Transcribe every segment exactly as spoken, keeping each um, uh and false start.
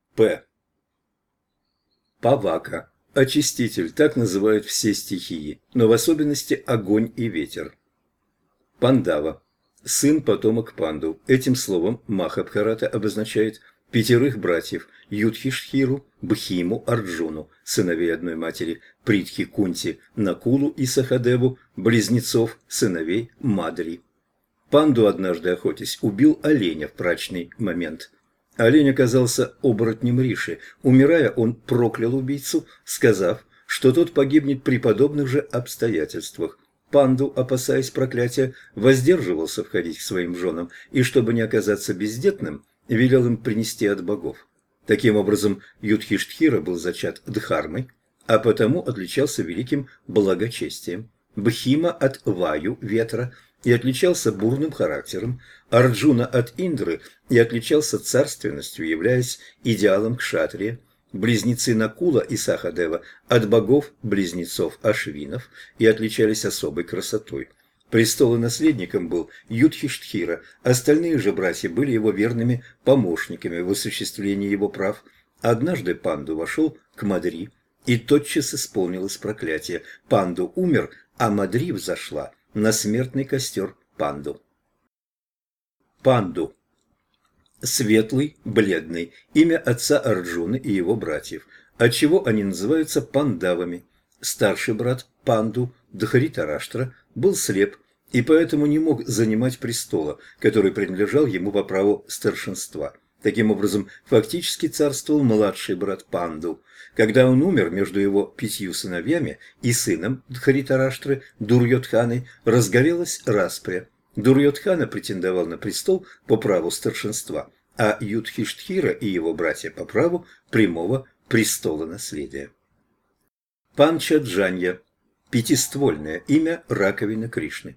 П. Павака. Очиститель, так называют все стихии, но в особенности огонь и ветер. Пандава. Сын потомок Панду. Этим словом Махабхарата обозначает пятерых братьев Юдхиштхиру, Бхиму, Арджуну, сыновей одной матери, Притхи, Кунти, Накулу и Сахадеву, близнецов, сыновей Мадри. Панду, однажды охотясь, убил оленя в брачный момент. Олень оказался оборотнем Риши. Умирая, он проклял убийцу, сказав, что тот погибнет при подобных же обстоятельствах. Панду, опасаясь проклятия, воздерживался входить к своим женам и, чтобы не оказаться бездетным, велел им принести от богов. Таким образом, Юдхиштхира был зачат Дхармой, а потому отличался великим благочестием. Бхима от Ваю, ветра, и отличался бурным характером, Арджуна от Индры и отличался царственностью, являясь идеалом кшатрия. Близнецы Накула и Сахадева от богов-близнецов Ашвинов и отличались особой красотой. Престолонаследником был Юдхиштхира, остальные же братья были его верными помощниками в осуществлении его прав. Однажды Панду вошел к Мадри, и тотчас исполнилось проклятие. Панду умер, а Мадри взошла на смертный костер Панду. Панду. Светлый, бледный, имя отца Арджуны и его братьев, отчего они называются пандавами. Старший брат Панду, Дхаритараштра, был слеп и поэтому не мог занимать престола, который принадлежал ему по праву старшинства. Таким образом, фактически царствовал младший брат Панду. Когда он умер, между его пятью сыновьями и сыном Дхаритараштры, Дурьодханой, разгорелась распря. Дурьодхана претендовал на престол по праву старшинства, а Юдхиштхира и его братья по праву прямого престола наследия. Панчаджанья. Пятиствольное имя раковины Кришны.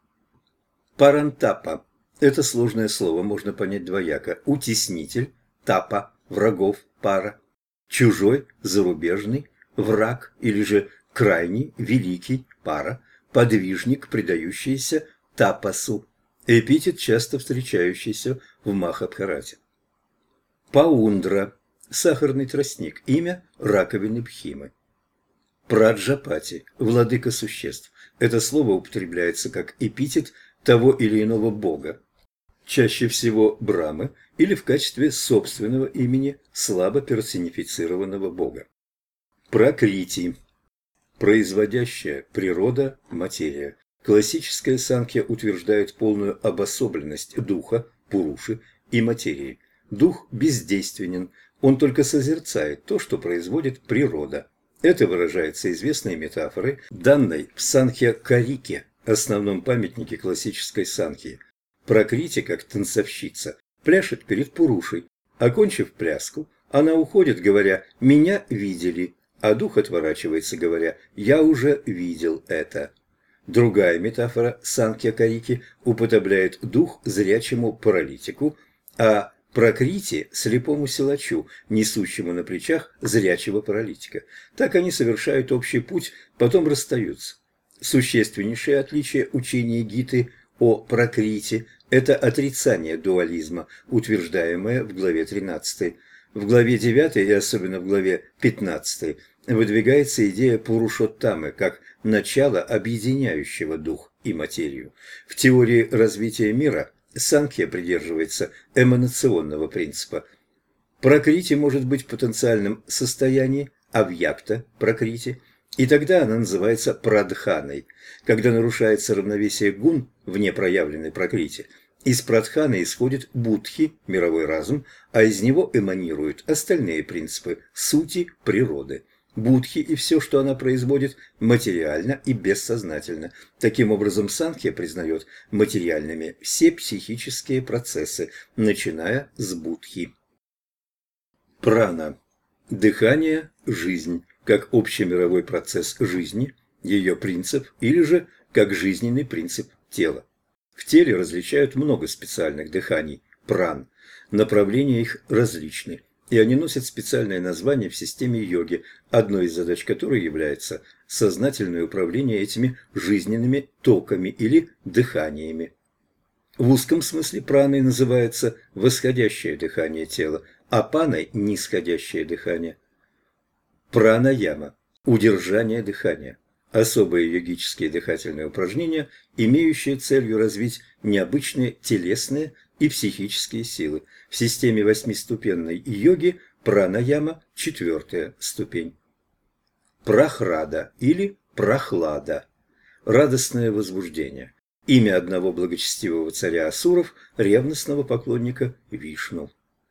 Парантапа. Это сложное слово можно понять двояко. Утеснитель, тапа, врагов, пара. Чужой, зарубежный, враг или же крайний, великий, пара. Подвижник, предающийся тапасу. Эпитет, часто встречающийся в Махабхарате. Паундра. Сахарный тростник. Имя раковины Бхимы. Праджапати. Владыка существ. Это слово употребляется как эпитет того или иного бога, чаще всего Брамы, или в качестве собственного имени слабо персонифицированного бога. Пракрити. Производящая природа, материя. Классическая санхья утверждает полную обособленность духа, пуруши и материи. Дух бездейственен, он только созерцает то, что производит природа. Это выражается известной метафорой, данной в Санхья-Карике, основном памятнике классической санхьи. Пракрити, как танцовщица, пляшет перед Пурушей. Окончив пляску, она уходит, говоря «меня видели», а дух отворачивается, говоря «я уже видел это». Другая метафора Санхья-Карики употребляет дух зрячему паралитику, а Пракрити – слепому силачу, несущему на плечах зрячего паралитика. Так они совершают общий путь, потом расстаются. Существеннейшее отличие учения Гиты о Пракрити – это отрицание дуализма, утверждаемое в главе тринадцатой. В главе девятой и особенно в главе пятнадцатой выдвигается идея Пурушоттамы как начало, объединяющего дух и материю. В теории развития мира Санхья придерживается эманационного принципа. Пракрити может быть в потенциальном состоянии, авьякта пракрити, и тогда она называется прадханой. Когда нарушается равновесие гун в непроявленной пракрити, из прадханы исходит будхи, мировой разум, а из него эманируют остальные принципы сути природы. Будхи и все, что она производит, материально и бессознательно. Таким образом, Санхья признает материальными все психические процессы, начиная с будхи. Прана. Дыхание – жизнь, как общемировой процесс жизни, ее принцип, или же как жизненный принцип тела. В теле различают много специальных дыханий – пран. Направления их различны, и они носят специальное название в системе йоги, одной из задач которой является сознательное управление этими жизненными токами или дыханиями. В узком смысле праной называется восходящее дыхание тела, а паной – нисходящее дыхание. Пранаяма – удержание дыхания. Особые йогические дыхательные упражнения, имеющие целью развить необычные телесные и психические силы. В системе восьмиступенной йоги пранаяма – четвертая ступень. Прахрада или прохлада – радостное возбуждение. Имя одного благочестивого царя Асуров, ревностного поклонника Вишну.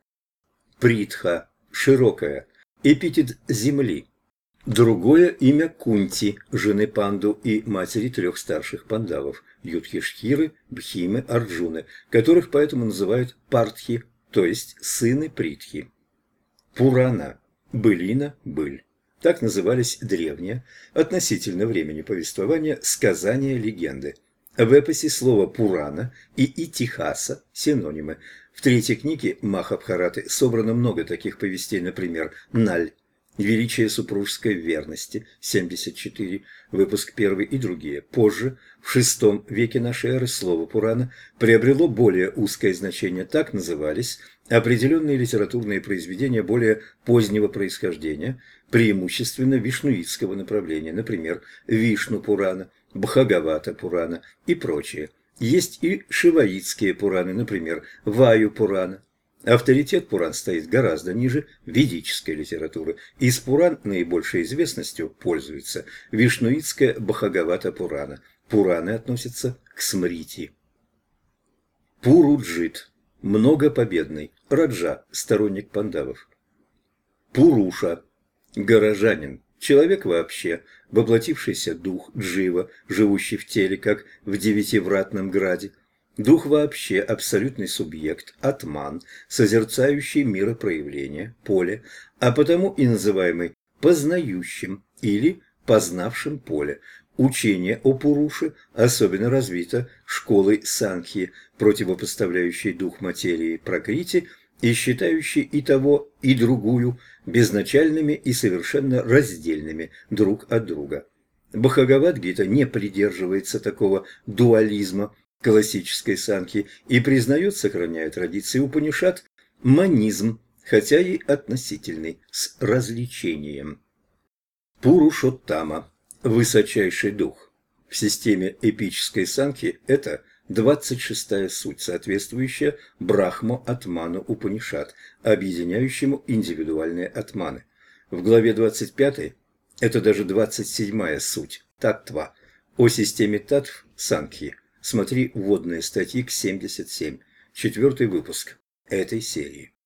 Притха – широкая, эпитет земли. Другое имя Кунти, жены Панду и матери трех старших пандавов – Юдхиштхиры, Бхимы, Арджуны, которых поэтому называют Партхи, то есть сыны Притхи. Пурана – былина, быль. Так назывались древние, относительно времени повествования, сказания, легенды. В эпосе слово «Пурана» и «Итихаса» – синонимы. В третьей книге Махабхараты собрано много таких повестей, например, «Наль», «Величие супружеской верности» семьдесят четыре, выпуск первый и другие. Позже, в шестом веке нашей эры, слово «Пурана» приобрело более узкое значение. Так назывались определенные литературные произведения более позднего происхождения, преимущественно вишнуитского направления, например, Вишну-Пурана, Бхагавата-Пурана и прочие. Есть и шиваитские Пураны, например, Ваю-Пурана. Авторитет Пуран стоит гораздо ниже ведической литературы. Из Пуран наибольшей известностью пользуется вишнуитская Бхагавата-Пурана. Пураны относятся к Смрити. Пуруджит – многопобедный, Раджа – сторонник пандавов. Пуруша – горожанин, человек вообще, воплотившийся дух Джива, живущий в теле, как в девятивратном граде. Дух вообще – абсолютный субъект, атман, созерцающий миропроявление, поле, а потому и называемый познающим или познавшим поле. Учение о Пуруше особенно развито школой Санхьи, противопоставляющей дух материи Пракрити и считающей и того, и другую безначальными и совершенно раздельными друг от друга. Бхагавад-гита не придерживается такого дуализма классической санхи и признает, сохраняя традиции Упанишад, манизм, хотя и относительный, с развлечением. Пурушоттама – высочайший дух. В системе эпической санхи это двадцать шестая суть, соответствующая Брахма-атману Упанишад, объединяющему индивидуальные атманы. В главе двадцать пятой это даже двадцать седьмая суть, таттва, о системе таттв санхи. Смотри вводные статьи к семьдесят семь, четвертый выпуск этой серии.